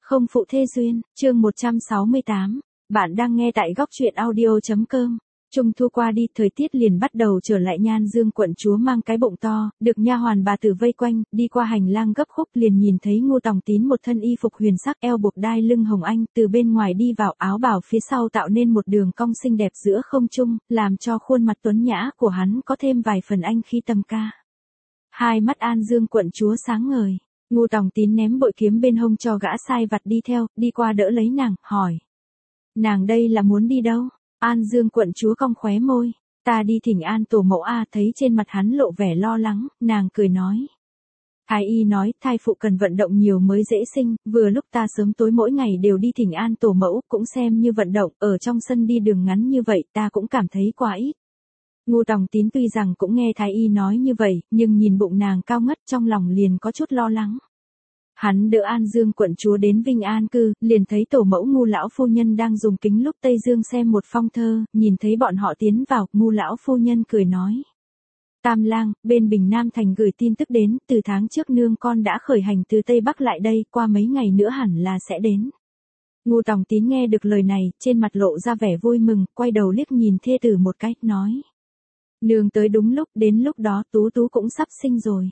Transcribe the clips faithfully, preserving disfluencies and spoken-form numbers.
Không phụ thê duyên, chương một trăm sáu mươi tám. Bạn đang nghe tại góc truyện audio.com. Trung thu qua đi, thời tiết liền bắt đầu trở lại. Nhan Dương quận chúa mang cái bụng to, được nha hoàn bà tử vây quanh, đi qua hành lang gấp khúc liền nhìn thấy Ngô Tòng Tín một thân y phục huyền sắc, eo buộc đai lưng hồng anh, từ bên ngoài đi vào, áo bào phía sau tạo nên một đường cong xinh đẹp giữa không trung, làm cho khuôn mặt tuấn nhã của hắn có thêm vài phần anh khí tầm ca. Hai mắt An Dương quận chúa sáng ngời. Ngô Tòng Tín ném bội kiếm bên hông cho gã sai vặt đi theo, đi qua đỡ lấy nàng, hỏi. Nàng đây là muốn đi đâu? An Dương quận chúa cong khóe môi. Ta đi thỉnh an tổ mẫu a. Thấy trên mặt hắn lộ vẻ lo lắng, nàng cười nói. Thái y nói thai phụ cần vận động nhiều mới dễ sinh, vừa lúc ta sớm tối mỗi ngày đều đi thỉnh an tổ mẫu, cũng xem như vận động, ở trong sân đi đường ngắn như vậy ta cũng cảm thấy quá ít. Ngô Tòng Tín tuy rằng cũng nghe thái y nói như vậy, nhưng nhìn bụng nàng cao ngất trong lòng liền có chút lo lắng. Hắn đỡ An Dương quận chúa đến Vinh An cư, liền thấy tổ mẫu Ngô lão phu nhân đang dùng kính lúp Tây Dương xem một phong thơ, nhìn thấy bọn họ tiến vào, Ngô lão phu nhân cười nói. Tam lang, bên Bình Nam thành gửi tin tức đến, từ tháng trước nương con đã khởi hành từ Tây Bắc lại đây, qua mấy ngày nữa hẳn là sẽ đến. Ngô Tòng Tín nghe được lời này, trên mặt lộ ra vẻ vui mừng, quay đầu liếc nhìn thê tử một cách, nói. Nương tới đúng lúc, đến lúc đó Tú Tú cũng sắp sinh rồi.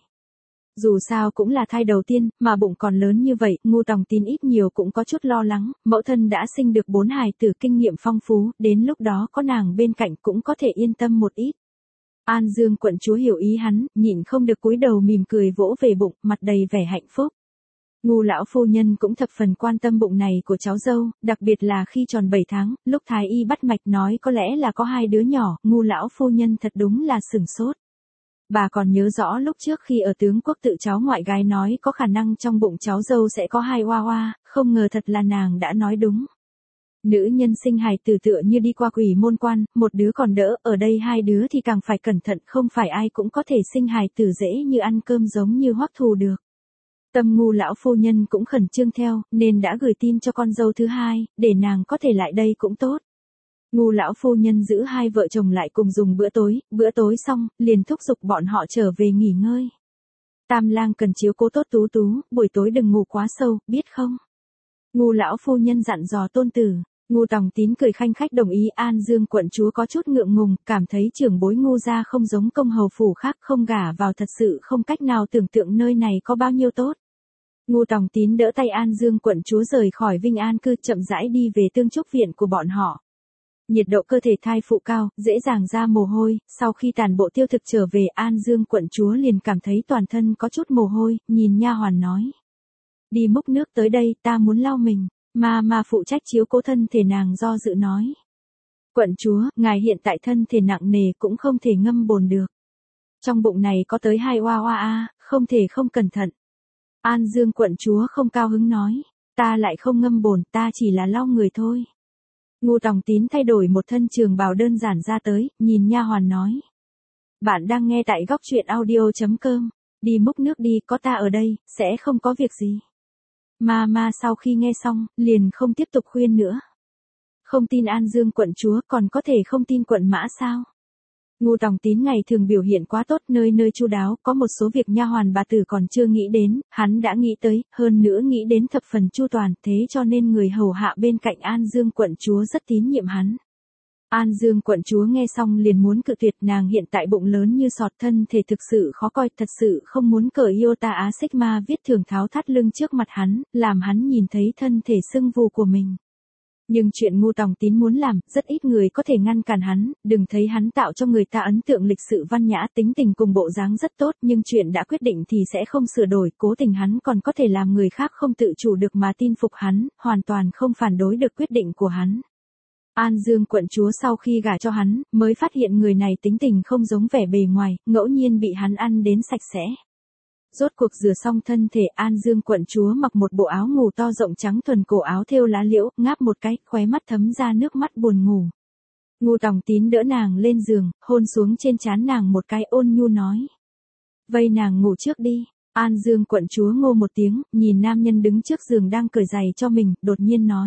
Dù sao cũng là thai đầu tiên, mà bụng còn lớn như vậy, Ngô Tòng Tín ít nhiều cũng có chút lo lắng, mẫu thân đã sinh được bốn hài tử kinh nghiệm phong phú, đến lúc đó có nàng bên cạnh cũng có thể yên tâm một ít. An Dương quận chúa hiểu ý hắn, nhịn không được cúi đầu mỉm cười vỗ về bụng, mặt đầy vẻ hạnh phúc. Ngô lão phu nhân cũng thập phần quan tâm bụng này của cháu dâu, đặc biệt là khi tròn bảy tháng, lúc thái y bắt mạch nói có lẽ là có hai đứa nhỏ, Ngô lão phu nhân thật đúng là sửng sốt. Bà còn nhớ rõ lúc trước khi ở tướng quốc tự cháu ngoại gái nói có khả năng trong bụng cháu dâu sẽ có hai oa oa, không ngờ thật là nàng đã nói đúng. Nữ nhân sinh hài tử tựa như đi qua quỷ môn quan, một đứa còn đỡ, ở đây hai đứa thì càng phải cẩn thận, không phải ai cũng có thể sinh hài tử dễ như ăn cơm giống như Hoắc Thù được. Tâm Ngô lão phu nhân cũng khẩn trương theo, nên đã gửi tin cho con dâu thứ hai, để nàng có thể lại đây cũng tốt. Ngô lão phu nhân giữ hai vợ chồng lại cùng dùng bữa tối, bữa tối xong, liền thúc giục bọn họ trở về nghỉ ngơi. Tam lang cần chiếu cố tốt Tú Tú, buổi tối đừng ngủ quá sâu, biết không? Ngô lão phu nhân dặn dò tôn tử. Ngô Tòng Tín cười khanh khách đồng ý. An Dương quận chúa có chút ngượng ngùng, cảm thấy trưởng bối Ngô gia không giống công hầu phủ khác, không gả vào thật sự không cách nào tưởng tượng nơi này có bao nhiêu tốt. Ngô Tòng Tín đỡ tay An Dương quận chúa rời khỏi Vinh An cư, chậm rãi đi về Tương Trúc viện của bọn họ. Nhiệt độ cơ thể thai phụ cao, dễ dàng ra mồ hôi, sau khi tàn bộ tiêu thực trở về, An Dương quận chúa liền cảm thấy toàn thân có chút mồ hôi, nhìn nha hoàn nói. Đi múc nước tới đây, ta muốn lau mình, mà mà phụ trách chiếu cố thân thể nàng do dự nói. Quận chúa, ngài hiện tại thân thể nặng nề cũng không thể ngâm bồn được. Trong bụng này có tới hai oa oa a, không thể không cẩn thận. An Dương quận chúa không cao hứng nói, ta lại không ngâm bồn, ta chỉ là lau người thôi. Ngô Tòng Tín thay đổi một thân trường bào đơn giản ra tới, nhìn nha hoàn nói. Bạn đang nghe tại góc truyện audio.com, đi múc nước đi, có ta ở đây, sẽ không có việc gì. Ma ma sau khi nghe xong, liền không tiếp tục khuyên nữa. Không tin An Dương quận chúa, còn có thể không tin quận Mã sao? Ngô Tòng Tín ngày thường biểu hiện quá tốt, nơi nơi chu đáo, có một số việc nha hoàn bà tử còn chưa nghĩ đến, hắn đã nghĩ tới, hơn nữa nghĩ đến thập phần chu toàn, thế cho nên người hầu hạ bên cạnh An Dương quận chúa rất tín nhiệm hắn. An Dương quận chúa nghe xong liền muốn cự tuyệt, nàng hiện tại bụng lớn như sọt, thân thể thực sự khó coi, thật sự không muốn cởi iota á sigma viết thường tháo thắt lưng trước mặt hắn, làm hắn nhìn thấy thân thể sưng vù của mình. Nhưng chuyện Ngô Tòng Tín muốn làm, rất ít người có thể ngăn cản hắn, đừng thấy hắn tạo cho người ta ấn tượng lịch sự văn nhã, tính tình cùng bộ dáng rất tốt, nhưng chuyện đã quyết định thì sẽ không sửa đổi, cố tình hắn còn có thể làm người khác không tự chủ được mà tin phục hắn, hoàn toàn không phản đối được quyết định của hắn. An Dương quận chúa sau khi gả cho hắn, mới phát hiện người này tính tình không giống vẻ bề ngoài, ngẫu nhiên bị hắn ăn đến sạch sẽ. Rốt cuộc rửa xong thân thể, An Dương quận chúa mặc một bộ áo ngủ to rộng trắng thuần, cổ áo thêu lá liễu, ngáp một cái, khóe mắt thấm ra nước mắt buồn ngủ. Ngô Tòng Tín đỡ nàng lên giường, hôn xuống trên trán nàng một cái, ôn nhu nói. Vây nàng ngủ trước đi. An Dương quận chúa ngô một tiếng, nhìn nam nhân đứng trước giường đang cởi giày cho mình, đột nhiên nói.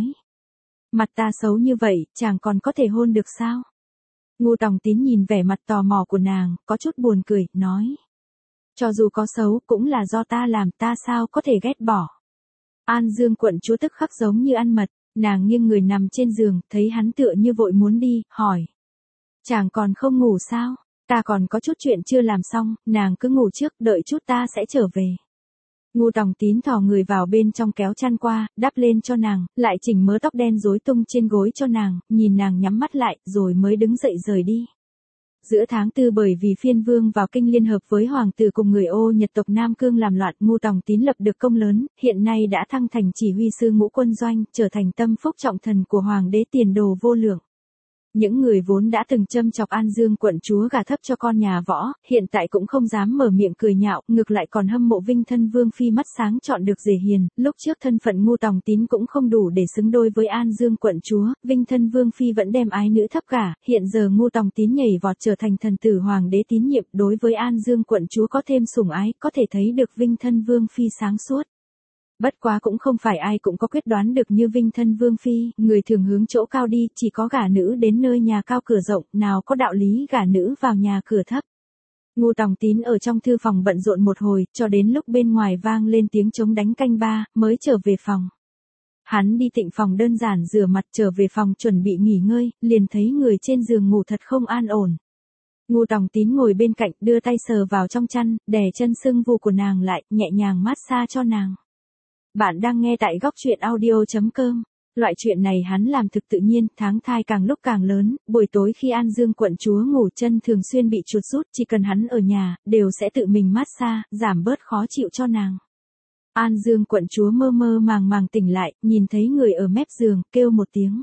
Mặt ta xấu như vậy, chàng còn có thể hôn được sao? Ngô Tòng Tín nhìn vẻ mặt tò mò của nàng, có chút buồn cười, nói. Cho dù có xấu, cũng là do ta làm, ta sao có thể ghét bỏ. An Dương quận chúa tức khắc giống như ăn mật, nàng nghiêng người nằm trên giường, thấy hắn tựa như vội muốn đi, hỏi. Chàng còn không ngủ sao? Ta còn có chút chuyện chưa làm xong, nàng cứ ngủ trước, đợi chút ta sẽ trở về. Ngô Tòng Tín thò người vào bên trong kéo chăn qua, đắp lên cho nàng, lại chỉnh mớ tóc đen rối tung trên gối cho nàng, nhìn nàng nhắm mắt lại, rồi mới đứng dậy rời đi. Giữa tháng tư bởi vì phiên vương vào kinh liên hợp với hoàng tử cùng người Ô Nhật tộc Nam Cương làm loạn, Ngô Tòng Tín lập được công lớn, hiện nay đã thăng thành chỉ huy sư ngũ quân doanh, trở thành tâm phúc trọng thần của hoàng đế tiền đồ vô lượng. Những người vốn đã từng châm chọc An Dương quận chúa gả thấp cho con nhà Võ, hiện tại cũng không dám mở miệng cười nhạo, ngược lại còn hâm mộ Vinh thân vương phi mắt sáng chọn được rể hiền, lúc trước thân phận Ngô Tòng Tín cũng không đủ để xứng đôi với An Dương quận chúa, Vinh thân vương phi vẫn đem ái nữ thấp cả, hiện giờ Ngô Tòng Tín nhảy vọt trở thành thần tử hoàng đế tín nhiệm, đối với An Dương quận chúa có thêm sủng ái, có thể thấy được Vinh thân vương phi sáng suốt. Bất quá cũng không phải ai cũng có quyết đoán được như Vinh thân vương phi, người thường hướng chỗ cao đi, chỉ có gả nữ đến nơi nhà cao cửa rộng, nào có đạo lý gả nữ vào nhà cửa thấp. Ngô Tòng Tín ở trong thư phòng bận rộn một hồi, cho đến lúc bên ngoài vang lên tiếng trống đánh canh ba, mới trở về phòng. Hắn đi tịnh phòng đơn giản rửa mặt trở về phòng chuẩn bị nghỉ ngơi, liền thấy người trên giường ngủ thật không an ổn. Ngô Tòng Tín ngồi bên cạnh, đưa tay sờ vào trong chăn, đè chân sưng vù của nàng lại, nhẹ nhàng massage cho nàng. Bạn đang nghe tại góc truyện audio chấm com. Loại chuyện này hắn làm thực tự nhiên, tháng thai càng lúc càng lớn, buổi tối khi An Dương quận chúa ngủ chân thường xuyên bị chuột rút, chỉ cần hắn ở nhà, đều sẽ tự mình massage, giảm bớt khó chịu cho nàng. An Dương quận chúa mơ mơ màng màng tỉnh lại, nhìn thấy người ở mép giường, kêu một tiếng.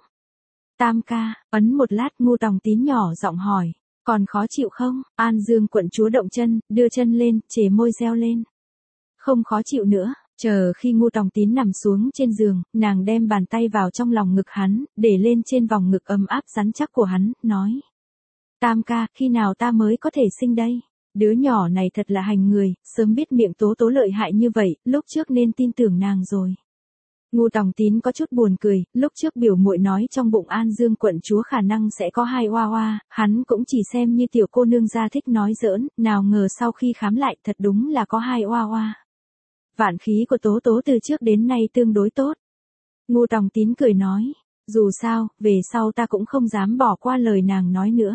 Tam ca, ấn một lát Ngô Tòng Tín nhỏ giọng hỏi, còn khó chịu không? An Dương quận chúa động chân, đưa chân lên, chề môi reo lên. Không khó chịu nữa. Chờ khi Ngô Tòng Tín nằm xuống trên giường, nàng đem bàn tay vào trong lòng ngực hắn, để lên trên vòng ngực ấm áp rắn chắc của hắn, nói. Tam ca, khi nào ta mới có thể sinh đây? Đứa nhỏ này thật là hành người, sớm biết miệng tố tố lợi hại như vậy, lúc trước nên tin tưởng nàng rồi. Ngô Tòng Tín có chút buồn cười, lúc trước biểu muội nói trong bụng An Dương quận chúa khả năng sẽ có hai oa oa, hắn cũng chỉ xem như tiểu cô nương gia thích nói giỡn, nào ngờ sau khi khám lại thật đúng là có hai oa oa. Vạn khí của tố tố từ trước đến nay tương đối tốt. Ngô Tòng Tín cười nói, dù sao, về sau ta cũng không dám bỏ qua lời nàng nói nữa.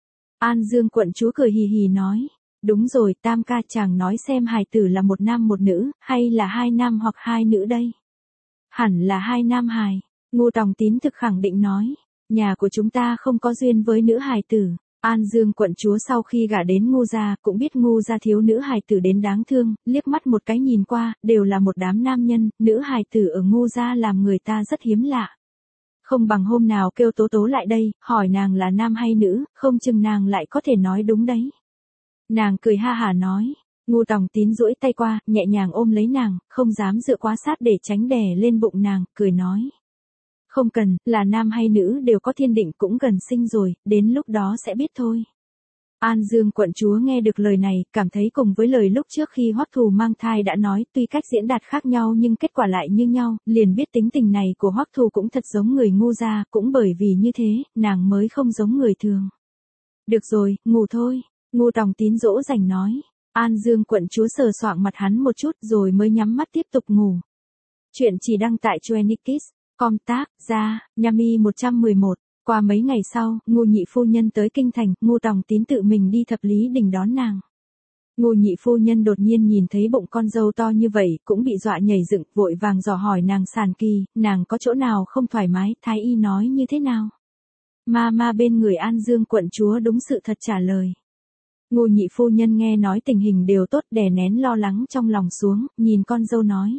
An Dương quận chúa cười hì hì nói, đúng rồi tam ca, chàng nói xem hài tử là một nam một nữ, hay là hai nam hoặc hai nữ đây? Hẳn là hai nam hài. Ngô Tòng Tín thực khẳng định nói, nhà của chúng ta không có duyên với nữ hài tử. An Dương quận chúa sau khi gả đến Ngô gia, cũng biết Ngô gia thiếu nữ hài tử đến đáng thương, liếc mắt một cái nhìn qua, đều là một đám nam nhân, nữ hài tử ở Ngô gia làm người ta rất hiếm lạ. Không bằng hôm nào kêu Tố Tố lại đây, hỏi nàng là nam hay nữ, không chừng nàng lại có thể nói đúng đấy. Nàng cười ha hả nói, Ngô Tòng Tín duỗi tay qua, nhẹ nhàng ôm lấy nàng, không dám dựa quá sát để tránh đè lên bụng nàng, cười nói. Không cần, là nam hay nữ đều có thiên định, cũng gần sinh rồi, đến lúc đó sẽ biết thôi. An Dương quận chúa nghe được lời này, cảm thấy cùng với lời lúc trước khi Hoắc Thù mang thai đã nói, tuy cách diễn đạt khác nhau nhưng kết quả lại như nhau, liền biết tính tình này của Hoắc Thù cũng thật giống người Ngô gia, cũng bởi vì như thế, nàng mới không giống người thường. Được rồi, ngủ thôi. Ngô Tòng Tín dỗ dành nói. An Dương quận chúa sờ soạng mặt hắn một chút rồi mới nhắm mắt tiếp tục ngủ. Chuyện chỉ đăng tại Chuenikis. Com tác, ra, Nhami một trăm mười một. Qua mấy ngày sau, Ngô nhị phu nhân tới kinh thành, Ngô Tòng Tín tự mình đi thập lý đình đón nàng. Ngô nhị phu nhân đột nhiên nhìn thấy bụng con dâu to như vậy, cũng bị dọa nhảy dựng, vội vàng dò hỏi nàng sản kỳ, nàng có chỗ nào không thoải mái, thái y nói như thế nào? Ma ma bên người An Dương quận chúa đúng sự thật trả lời. Ngô nhị phu nhân nghe nói tình hình đều tốt, đè nén lo lắng trong lòng xuống, nhìn con dâu nói.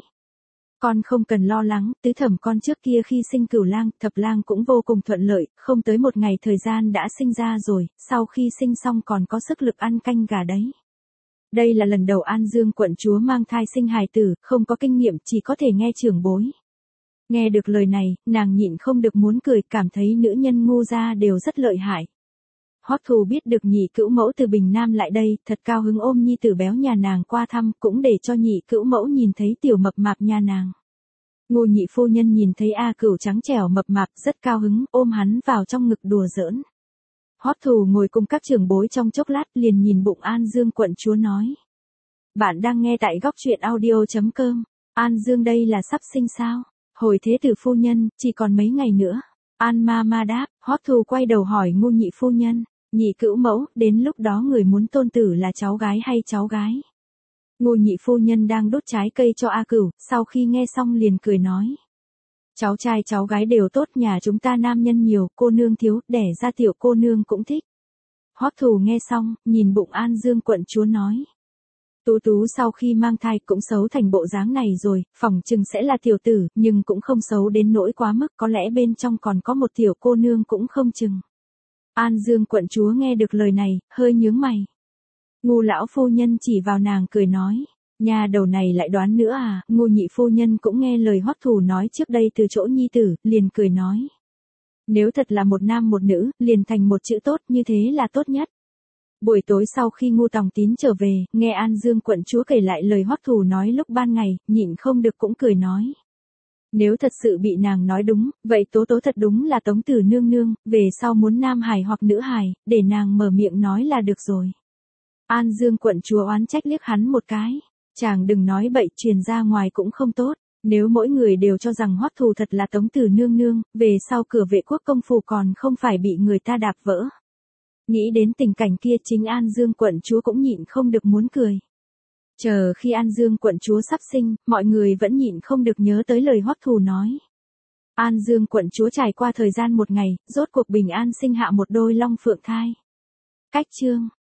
Con không cần lo lắng, tứ thẩm con trước kia khi sinh cửu lang, thập lang cũng vô cùng thuận lợi, không tới một ngày thời gian đã sinh ra rồi, sau khi sinh xong còn có sức lực ăn canh gà đấy. Đây là lần đầu An Dương quận chúa mang thai sinh hài tử, không có kinh nghiệm, chỉ có thể nghe trưởng bối. Nghe được lời này, nàng nhịn không được muốn cười, cảm thấy nữ nhân Ngô gia đều rất lợi hại. Hoắc Thù biết được nhị cữu mẫu từ Bình Nam lại đây, thật cao hứng ôm nhi tử béo nhà nàng qua thăm, cũng để cho nhị cữu mẫu nhìn thấy tiểu mập mạp nhà nàng. Ngô nhị phu nhân nhìn thấy A Cửu trắng trẻo mập mạp, rất cao hứng, ôm hắn vào trong ngực đùa giỡn. Hoắc Thù ngồi cùng các trưởng bối trong chốc lát, liền nhìn bụng An Dương quận chúa nói. Bạn đang nghe tại góc truyện audio chấm com. An Dương đây là sắp sinh sao? Hồi thế tử phu nhân, chỉ còn mấy ngày nữa. An ma ma đáp, Hoắc Thù quay đầu hỏi Ngô nhị phu nhân, nhị cữu mẫu, đến lúc đó người muốn tôn tử là cháu gái hay cháu gái? Ngô nhị phu nhân đang đốt trái cây cho A Cửu, sau khi nghe xong liền cười nói. Cháu trai cháu gái đều tốt, nhà chúng ta nam nhân nhiều, cô nương thiếu, đẻ ra tiểu cô nương cũng thích. Hoắc Thù nghe xong, nhìn bụng An Dương quận chúa nói. Tú Tú sau khi mang thai cũng xấu thành bộ dáng này rồi, phỏng chừng sẽ là tiểu tử, nhưng cũng không xấu đến nỗi quá mức, có lẽ bên trong còn có một tiểu cô nương cũng không chừng. An Dương quận chúa nghe được lời này, hơi nhướng mày. Ngô lão phu nhân chỉ vào nàng cười nói, nhà đầu này lại đoán nữa à? Ngô nhị phu nhân cũng nghe lời Hoắc Thù nói trước đây từ chỗ nhi tử, liền cười nói. Nếu thật là một nam một nữ, liền thành một chữ tốt, như thế là tốt nhất. Buổi tối sau khi Ngô Tòng Tín trở về, nghe An Dương quận chúa kể lại lời Hoắc Thù nói lúc ban ngày, nhịn không được cũng cười nói. Nếu thật sự bị nàng nói đúng, vậy Tố Tố thật đúng là Tống Tử nương nương, về sau muốn nam hài hoặc nữ hài, để nàng mở miệng nói là được rồi. An Dương quận chúa oán trách liếc hắn một cái, chàng đừng nói bậy, truyền ra ngoài cũng không tốt, nếu mỗi người đều cho rằng Hoắc Thù thật là Tống Tử nương nương, về sau cửa Vệ Quốc công phủ còn không phải bị người ta đạp vỡ. Nghĩ đến tình cảnh kia, chính An Dương quận chúa cũng nhịn không được muốn cười. Chờ khi An Dương quận chúa sắp sinh, mọi người vẫn nhịn không được nhớ tới lời Hoắc Thù nói. An Dương quận chúa trải qua thời gian một ngày, rốt cuộc bình an sinh hạ một đôi long phượng thai. Cách chương